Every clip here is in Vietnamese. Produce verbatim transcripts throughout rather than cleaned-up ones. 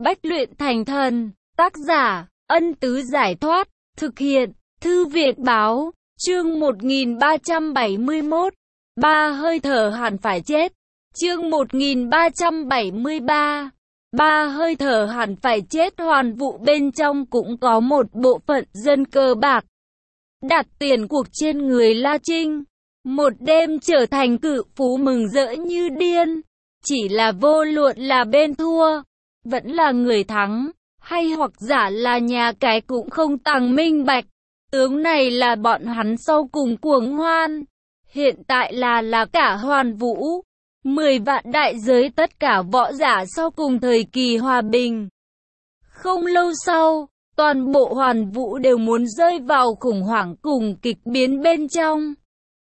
Bách luyện thành thần. Tác giả, Ân Tứ Giải Thoát. Thực hiện, Thư viện Báo. Chương một nghìn ba trăm bảy mươi mốt. Ba hơi thở hẳn phải chết. Chương một nghìn ba trăm bảy mươi ba. Ba hơi thở hẳn phải chết. Hoàn Vũ bên trong cũng có một bộ phận dân cờ bạc đặt tiền cuộc trên người La Trinh. Một đêm trở thành cự phú mừng rỡ như điên. Chỉ là vô luận là bên thua, vẫn là người thắng, hay hoặc giả là nhà cái cũng không tàng minh bạch. Tướng này là bọn hắn sau cùng cuồng hoan. Hiện tại là là cả Hoàn Vũ. Mười vạn đại giới tất cả võ giả sau cùng thời kỳ hòa bình. Không lâu sau, toàn bộ Hoàn Vũ đều muốn rơi vào khủng hoảng cùng kịch biến bên trong.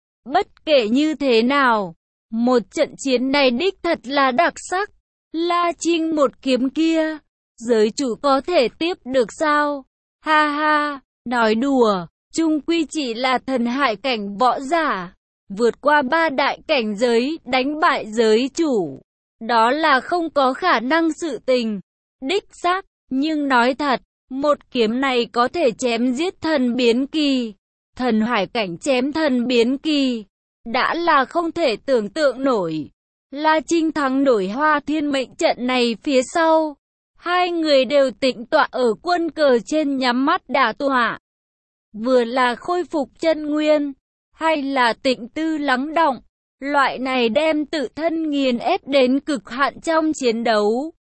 Bất kể như thế nào, một trận chiến này đích thật là đặc sắc. La Trinh một kiếm kia, giới chủ có thể tiếp được sao? Ha ha, nói đùa, chung quy chỉ là thần hải cảnh võ giả. Vượt qua ba đại cảnh giới, đánh bại giới chủ. Đó là không có khả năng sự tình. Đích xác, nhưng nói thật, một kiếm này có thể chém giết thần biến kỳ. Thần hải cảnh chém thần biến kỳ, đã là không thể tưởng tượng nổi. La Trinh thắng nổi Hoa Thiên Mệnh trận này phía sau. Hai người đều tĩnh tọa ở quân cờ trên nhắm mắt đả tọa. Vừa là khôi phục chân nguyên, hay là tĩnh tư lắng đọng, loại này đem tự thân nghiền ép đến cực hạn trong chiến đấu,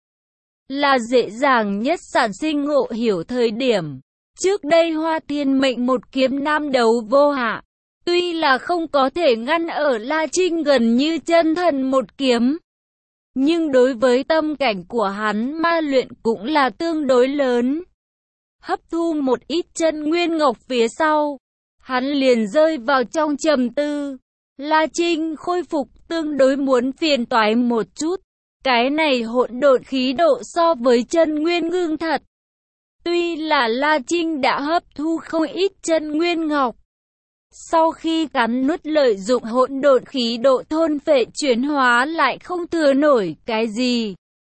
là dễ dàng nhất sản sinh ngộ hiểu thời điểm. Trước đây Hoa Thiên Mệnh một kiếm nam đấu vô hạ, tuy là không có thể ngăn ở La Trinh gần như chân thần một kiếm, nhưng đối với tâm cảnh của hắn ma luyện cũng là tương đối lớn. Hấp thu một ít chân nguyên ngọc phía sau, hắn liền rơi vào trong trầm tư. La Trinh khôi phục tương đối muốn phiền toái một chút. Cái này hỗn độn khí độ so với chân nguyên ngưng thật. Tuy là La Trinh đã hấp thu không ít chân nguyên ngọc, sau khi cắn nuốt lợi dụng hỗn độn khí độ thôn phệ chuyển hóa lại không thừa nổi cái gì.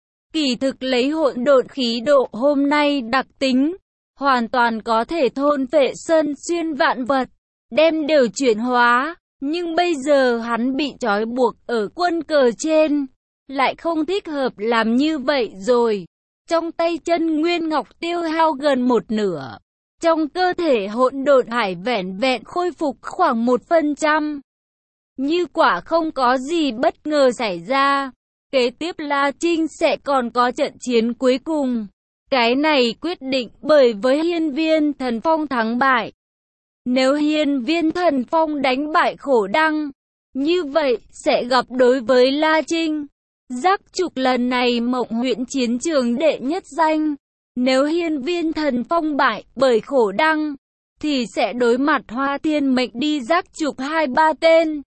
Kỳ thực lấy hỗn độn khí độ hôm nay đặc tính, hoàn toàn có thể thôn phệ sơn xuyên vạn vật, đem đều chuyển hóa. Nhưng bây giờ hắn bị trói buộc ở quân cờ trên, lại không thích hợp làm như vậy rồi. Trong tay chân nguyên ngọc tiêu hao gần một nửa. Trong cơ thể hỗn độn hải vẻn vẹn khôi phục khoảng một phần trăm. Như quả không có gì bất ngờ xảy ra, kế tiếp La Trinh sẽ còn có trận chiến cuối cùng. Cái này quyết định bởi với Hiên Viên Thần Phong thắng bại. Nếu Hiên Viên Thần Phong đánh bại Khổ Đăng, như vậy sẽ gặp đối với La Trinh giác trục lần này Mộng Huyễn chiến trường đệ nhất danh. Nếu Hiên Viên Thần Phong bại bởi Khổ Đăng, thì sẽ đối mặt Hoa Thiên Mệnh đi giác trục hai ba tên.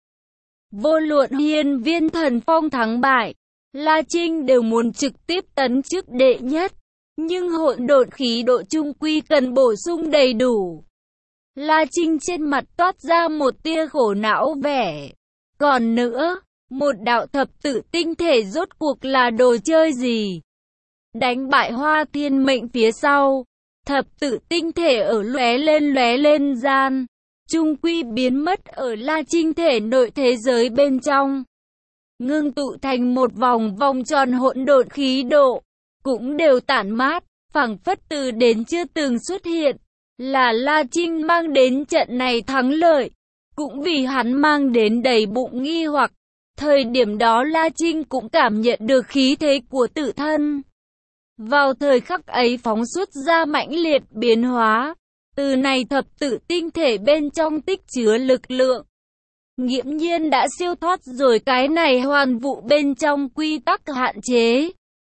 Vô luận Hiên Viên Thần Phong thắng bại, La Trinh đều muốn trực tiếp tấn chức đệ nhất. Nhưng hỗn độn khí độ chung quy cần bổ sung đầy đủ. La Trinh trên mặt toát ra một tia khổ não vẻ. Còn nữa, một đạo thập tự tinh thể rốt cuộc là đồ chơi gì? Đánh bại Hoa Thiên Mệnh phía sau, thập tự tinh thể ở lóe lên lóe lên gian, chung quy biến mất ở La Trinh thể nội thế giới bên trong. Ngưng tụ thành một vòng vòng tròn hỗn độn khí độ, cũng đều tản mát, phảng phất từ đến chưa từng xuất hiện. Là La Trinh mang đến trận này thắng lợi, cũng vì hắn mang đến đầy bụng nghi hoặc. Thời điểm đó La Trinh cũng cảm nhận được khí thế của tự thân. Vào thời khắc ấy phóng xuất ra mãnh liệt biến hóa. Từ này thập tự tinh thể bên trong tích chứa lực lượng, nghiễm nhiên đã siêu thoát rồi cái này Hoàn Vũ bên trong quy tắc hạn chế.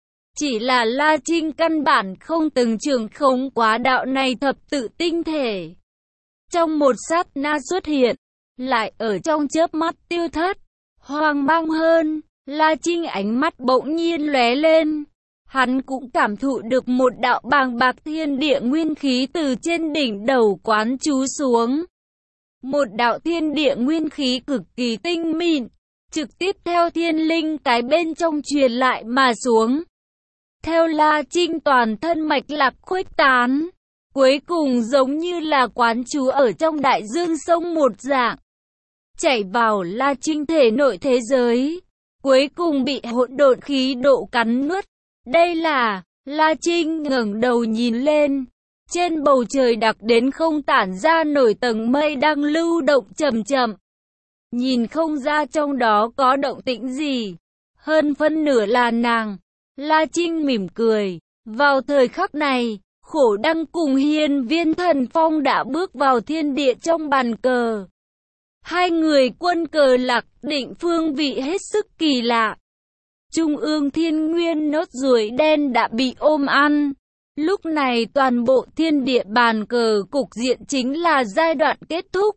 Chỉ là La Trinh căn bản không từng trường khống quá đạo này thập tự tinh thể. Trong một sát na xuất hiện, lại ở trong chớp mắt tiêu thất. Hoang mang hơn, La Trinh ánh mắt bỗng nhiên lóe lên. Hắn cũng cảm thụ được một đạo bàng bạc thiên địa nguyên khí từ trên đỉnh đầu quán chú xuống. Một đạo thiên địa nguyên khí cực kỳ tinh mịn, trực tiếp theo thiên linh cái bên trong truyền lại mà xuống. theo La Trinh toàn thân mạch lạc khuếch tán, cuối cùng giống như là quán trú ở trong đại dương sông một dạng, chảy vào La Trinh thể nội thế giới, cuối cùng bị hỗn độn khí độ cắn nuốt. Đây là, La Trinh ngẩng đầu nhìn lên, trên bầu trời đặc đến không tản ra nổi tầng mây đang lưu động chậm chậm. Nhìn không ra trong đó có động tĩnh gì, hơn phân nửa là nàng. La Trinh mỉm cười, vào thời khắc này, Khổ Đăng cùng Hiên Viên Thần Phong đã bước vào thiên địa trong bàn cờ. Hai người quân cờ lạc định phương vị hết sức kỳ lạ. Trung ương thiên nguyên nốt ruồi đen đã bị ôm ăn. Lúc này toàn bộ thiên địa bàn cờ cục diện chính là giai đoạn kết thúc.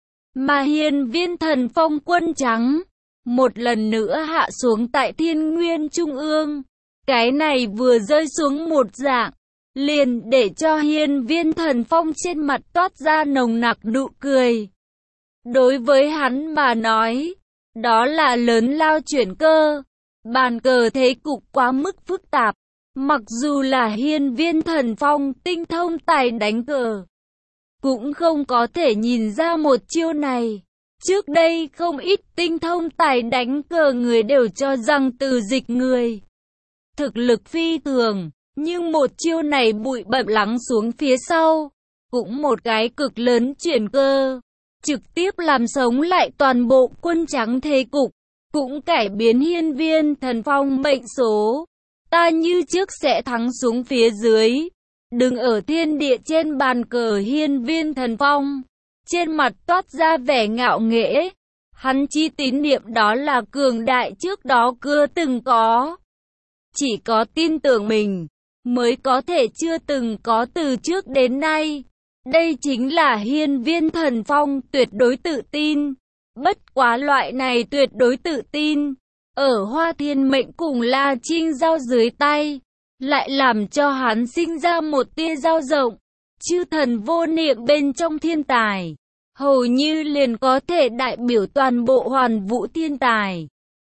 Mà Hiên Viên Thần Phong quân trắng, một lần nữa hạ xuống tại thiên nguyên trung ương. Cái này vừa rơi xuống một dạng, liền để cho Hiên Viên Thần Phong trên mặt toát ra nồng nặc nụ cười. Đối với hắn mà nói, đó là lớn lao chuyển cơ. Bàn cờ thế cục quá mức phức tạp. Mặc dù là Hiên Viên Thần Phong tinh thông tài đánh cờ, cũng không có thể nhìn ra một chiêu này. Trước đây không ít tinh thông tài đánh cờ người đều cho rằng Từ Dịch người thực lực phi thường, nhưng một chiêu này bụi bặm lắng xuống phía sau, cũng một cái cực lớn chuyển cơ, trực tiếp làm sống lại toàn bộ quân trắng thế cục, cũng cải biến Hiên Viên Thần Phong mệnh số. Ta như trước sẽ thắng xuống phía dưới. Đừng ở thiên địa trên bàn cờ. Hiên Viên Thần Phong trên mặt toát ra vẻ ngạo nghễ. Hắn chi tín niệm đó là cường đại trước đó chưa từng có. Chỉ có tin tưởng mình mới có thể chưa từng có từ trước đến nay. Đây chính là Hiên Viên Thần Phong tuyệt đối tự tin. Bất quá loại này tuyệt đối tự tin, ở Hoa Thiên Mệnh cùng La Trinh giao dưới tay, lại làm cho hắn sinh ra một tia dao rộng. Chư thần vô niệm bên trong thiên tài, hầu như liền có thể đại biểu toàn bộ hoàn vũ thiên tài.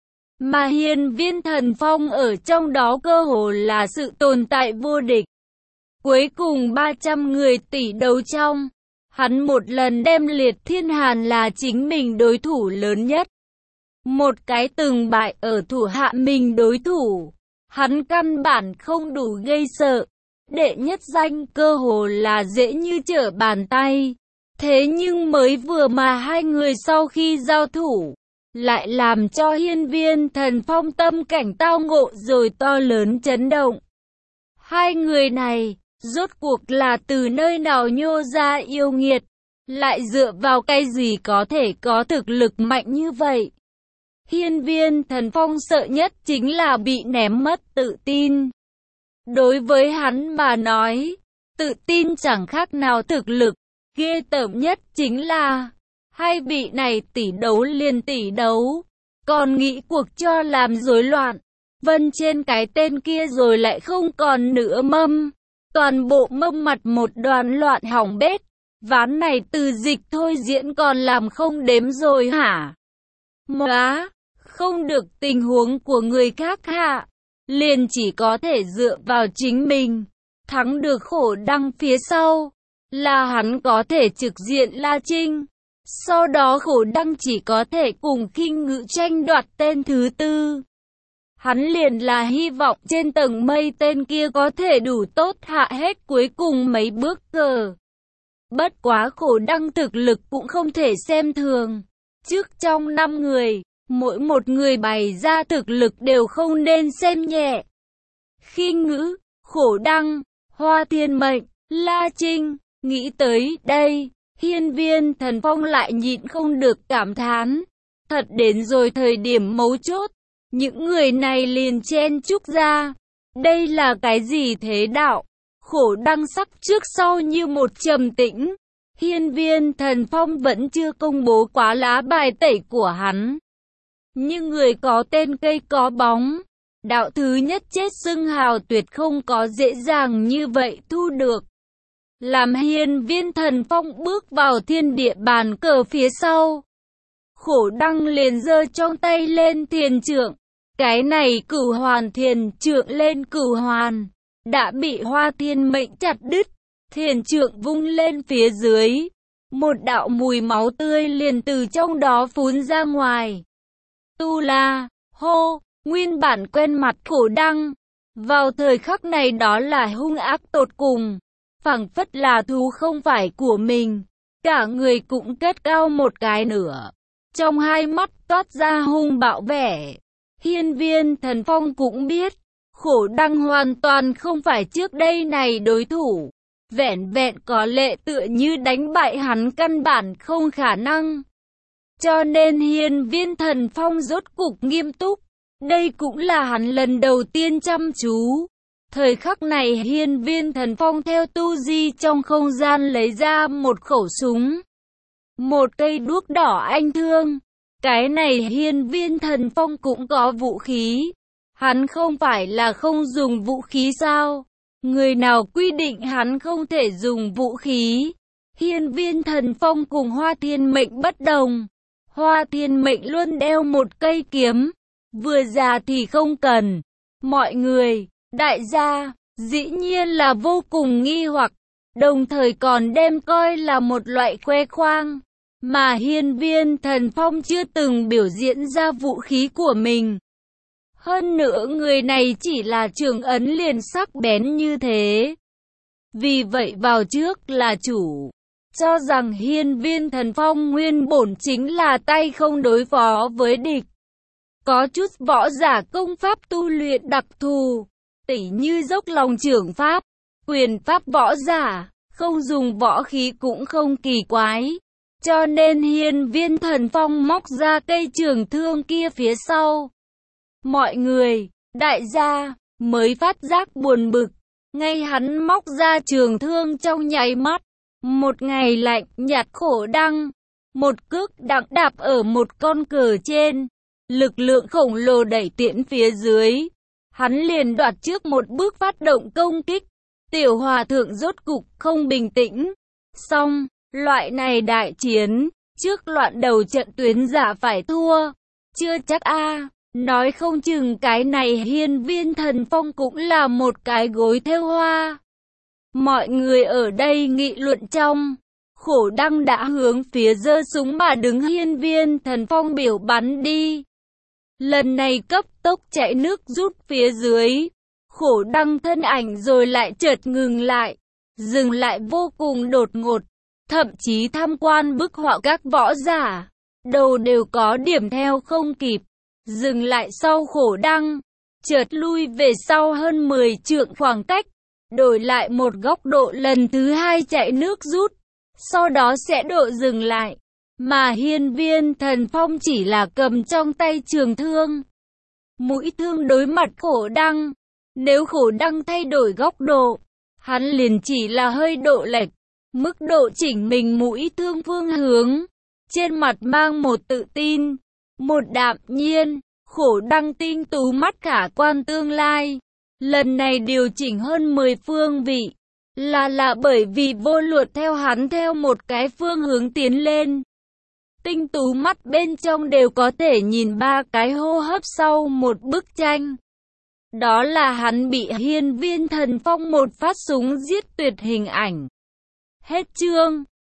Mà Hiên Viên Thần Phong ở trong đó cơ hồ là sự tồn tại vô địch. Cuối cùng ba trăm người tỷ đấu trong, hắn một lần đem Liệt Thiên Hàn là chính mình đối thủ lớn nhất. Một cái từng bại ở thủ hạ mình đối thủ, hắn căn bản không đủ gây sợ. Đệ nhất danh cơ hồ là dễ như trở bàn tay. Thế nhưng mới vừa mà hai người sau khi giao thủ, lại làm cho Hiên Viên Thần Phong tâm cảnh tao ngộ rồi to lớn chấn động. Hai người này, rốt cuộc là từ nơi nào nhô ra yêu nghiệt, lại dựa vào cái gì có thể có thực lực mạnh như vậy? Hiên Viên Thần Phong sợ nhất chính là bị ném mất tự tin. Đối với hắn mà nói, tự tin chẳng khác nào thực lực. Ghê tởm nhất chính là hai vị này tỷ đấu liền tỷ đấu, còn nghĩ cuộc cho làm rối loạn. Vân trên cái tên kia rồi lại không còn nữa mâm. Toàn bộ mâm mặt một đoàn loạn hỏng bét. Ván này Từ Dịch thôi diễn còn làm không đếm rồi hả? Móa, không được tình huống của người khác hạ. Liền chỉ có thể dựa vào chính mình. Thắng được Khổ Đăng phía sau, là hắn có thể trực diện La Trinh. Sau đó Khổ Đăng chỉ có thể cùng Khinh Ngữ tranh đoạt tên thứ tư. Hắn liền là hy vọng trên tầng mây tên kia có thể đủ tốt hạ hết cuối cùng mấy bước cờ. Bất quá Khổ Đăng thực lực cũng không thể xem thường. Trước trong năm người, mỗi một người bày ra thực lực đều không nên xem nhẹ. Khinh Ngữ, Khổ Đăng, Hoa Thiên Mệnh, La Trinh. Nghĩ tới đây, Hiên Viên Thần Phong lại nhịn không được cảm thán. Thật đến rồi thời điểm mấu chốt, những người này liền chen chúc ra. Đây là cái gì thế đạo? Khổ Đăng sắc trước sau như một trầm tĩnh. Hiên Viên Thần Phong vẫn chưa công bố quá lá bài tẩy của hắn. Nhưng người có tên cây có bóng, đạo thứ nhất chết xưng hào tuyệt không có dễ dàng như vậy thu được. Làm Hiên Viên Thần Phong bước vào thiên địa bàn cờ phía sau, Khổ Đăng liền giơ trong tay lên thiền trượng, Cái này Cửu Hoàn thiền trượng lên Cửu Hoàn, đã bị Hoa Thiên Mệnh chặt đứt, thiền trượng vung lên phía dưới. Một đạo mùi máu tươi liền từ trong đó phun ra ngoài. Tu La, hô, nguyên bản quen mặt Khổ Đăng. Vào thời khắc này đó là hung ác tột cùng, phảng phất là thú không phải của mình. Cả người cũng kết cao một cái nửa, trong hai mắt toát ra hung bạo vẻ. Hiên Viên Thần Phong cũng biết, Khổ Đăng hoàn toàn không phải trước đây này đối thủ. Vẹn vẹn có lệ tựa như đánh bại hắn căn bản không khả năng. Cho nên Hiên Viên Thần Phong rốt cục nghiêm túc. Đây cũng là hắn lần đầu tiên chăm chú. Thời khắc này Hiên Viên Thần Phong theo tu di trong không gian lấy ra một khẩu súng, một cây đuốc đỏ anh thương. Cái này Hiên Viên Thần Phong cũng có vũ khí. Hắn không phải là không dùng vũ khí sao? Người nào quy định hắn không thể dùng vũ khí? Hiên Viên Thần Phong cùng Hoa Thiên Mệnh bất đồng. Hoa Thiên Mệnh luôn đeo một cây kiếm, vừa già thì không cần. Mọi người, đại gia, dĩ nhiên là vô cùng nghi hoặc, đồng thời còn đem coi là một loại khoe khoang. Mà Hiên Viên Thần Phong chưa từng biểu diễn ra vũ khí của mình. Hơn nữa người này chỉ là trường ấn liền sắc bén như thế. Vì vậy vào trước là chủ, cho rằng Hiên Viên Thần Phong nguyên bổn chính là tay không đối phó với địch. Có chút võ giả công pháp tu luyện đặc thù, tỉ như dốc lòng trưởng pháp, quyền pháp võ giả, không dùng võ khí cũng không kỳ quái. Cho nên Hiên Viên Thần Phong móc ra cây trường thương kia phía sau. Mọi người, đại gia, mới phát giác buồn bực. Ngay hắn móc ra trường thương trong nháy mắt. Một ngày lạnh nhạt Khổ Đăng, một cước đặng đạp ở một con cờ trên. Lực lượng khổng lồ đẩy tiễn phía dưới. Hắn liền đoạt trước một bước phát động công kích. Tiểu Hòa Thượng rốt cục không bình tĩnh. Xong, loại này đại chiến, trước loạn đầu trận tuyến giả phải thua. Chưa chắc a. Nói không chừng cái này Hiên Viên Thần Phong cũng là một cái gối thêu hoa. Mọi người ở đây nghị luận trong. Khổ Đăng đã hướng phía giơ súng mà đứng Hiên Viên Thần Phong biểu bắn đi. Lần này cấp tốc chạy nước rút phía dưới. Khổ Đăng thân ảnh rồi lại chợt ngừng lại. Dừng lại vô cùng đột ngột. Thậm chí tham quan bức họa các võ giả, đầu đều có điểm theo không kịp. Dừng lại sau Khổ Đăng, chợt lui về sau hơn mười trượng khoảng cách, đổi lại một góc độ lần thứ hai chạy nước rút, sau đó sẽ độ dừng lại. Mà Hiên Viên Thần Phong chỉ là cầm trong tay trường thương, mũi thương đối mặt Khổ Đăng. Nếu Khổ Đăng thay đổi góc độ, hắn liền chỉ là hơi độ lệch, mức độ chỉnh mình mũi thương phương hướng, trên mặt mang một tự tin, một đạm nhiên. Khổ Đăng tinh tú mắt khả quan tương lai. Lần này điều chỉnh hơn mười phương vị, là là bởi vì vô luật theo hắn theo một cái phương hướng tiến lên. Tinh tú mắt bên trong đều có thể nhìn ba cái hô hấp sau một bức tranh. Đó là hắn bị Hiên Viên Thần Phong một phát súng giết tuyệt hình ảnh. Hết chương.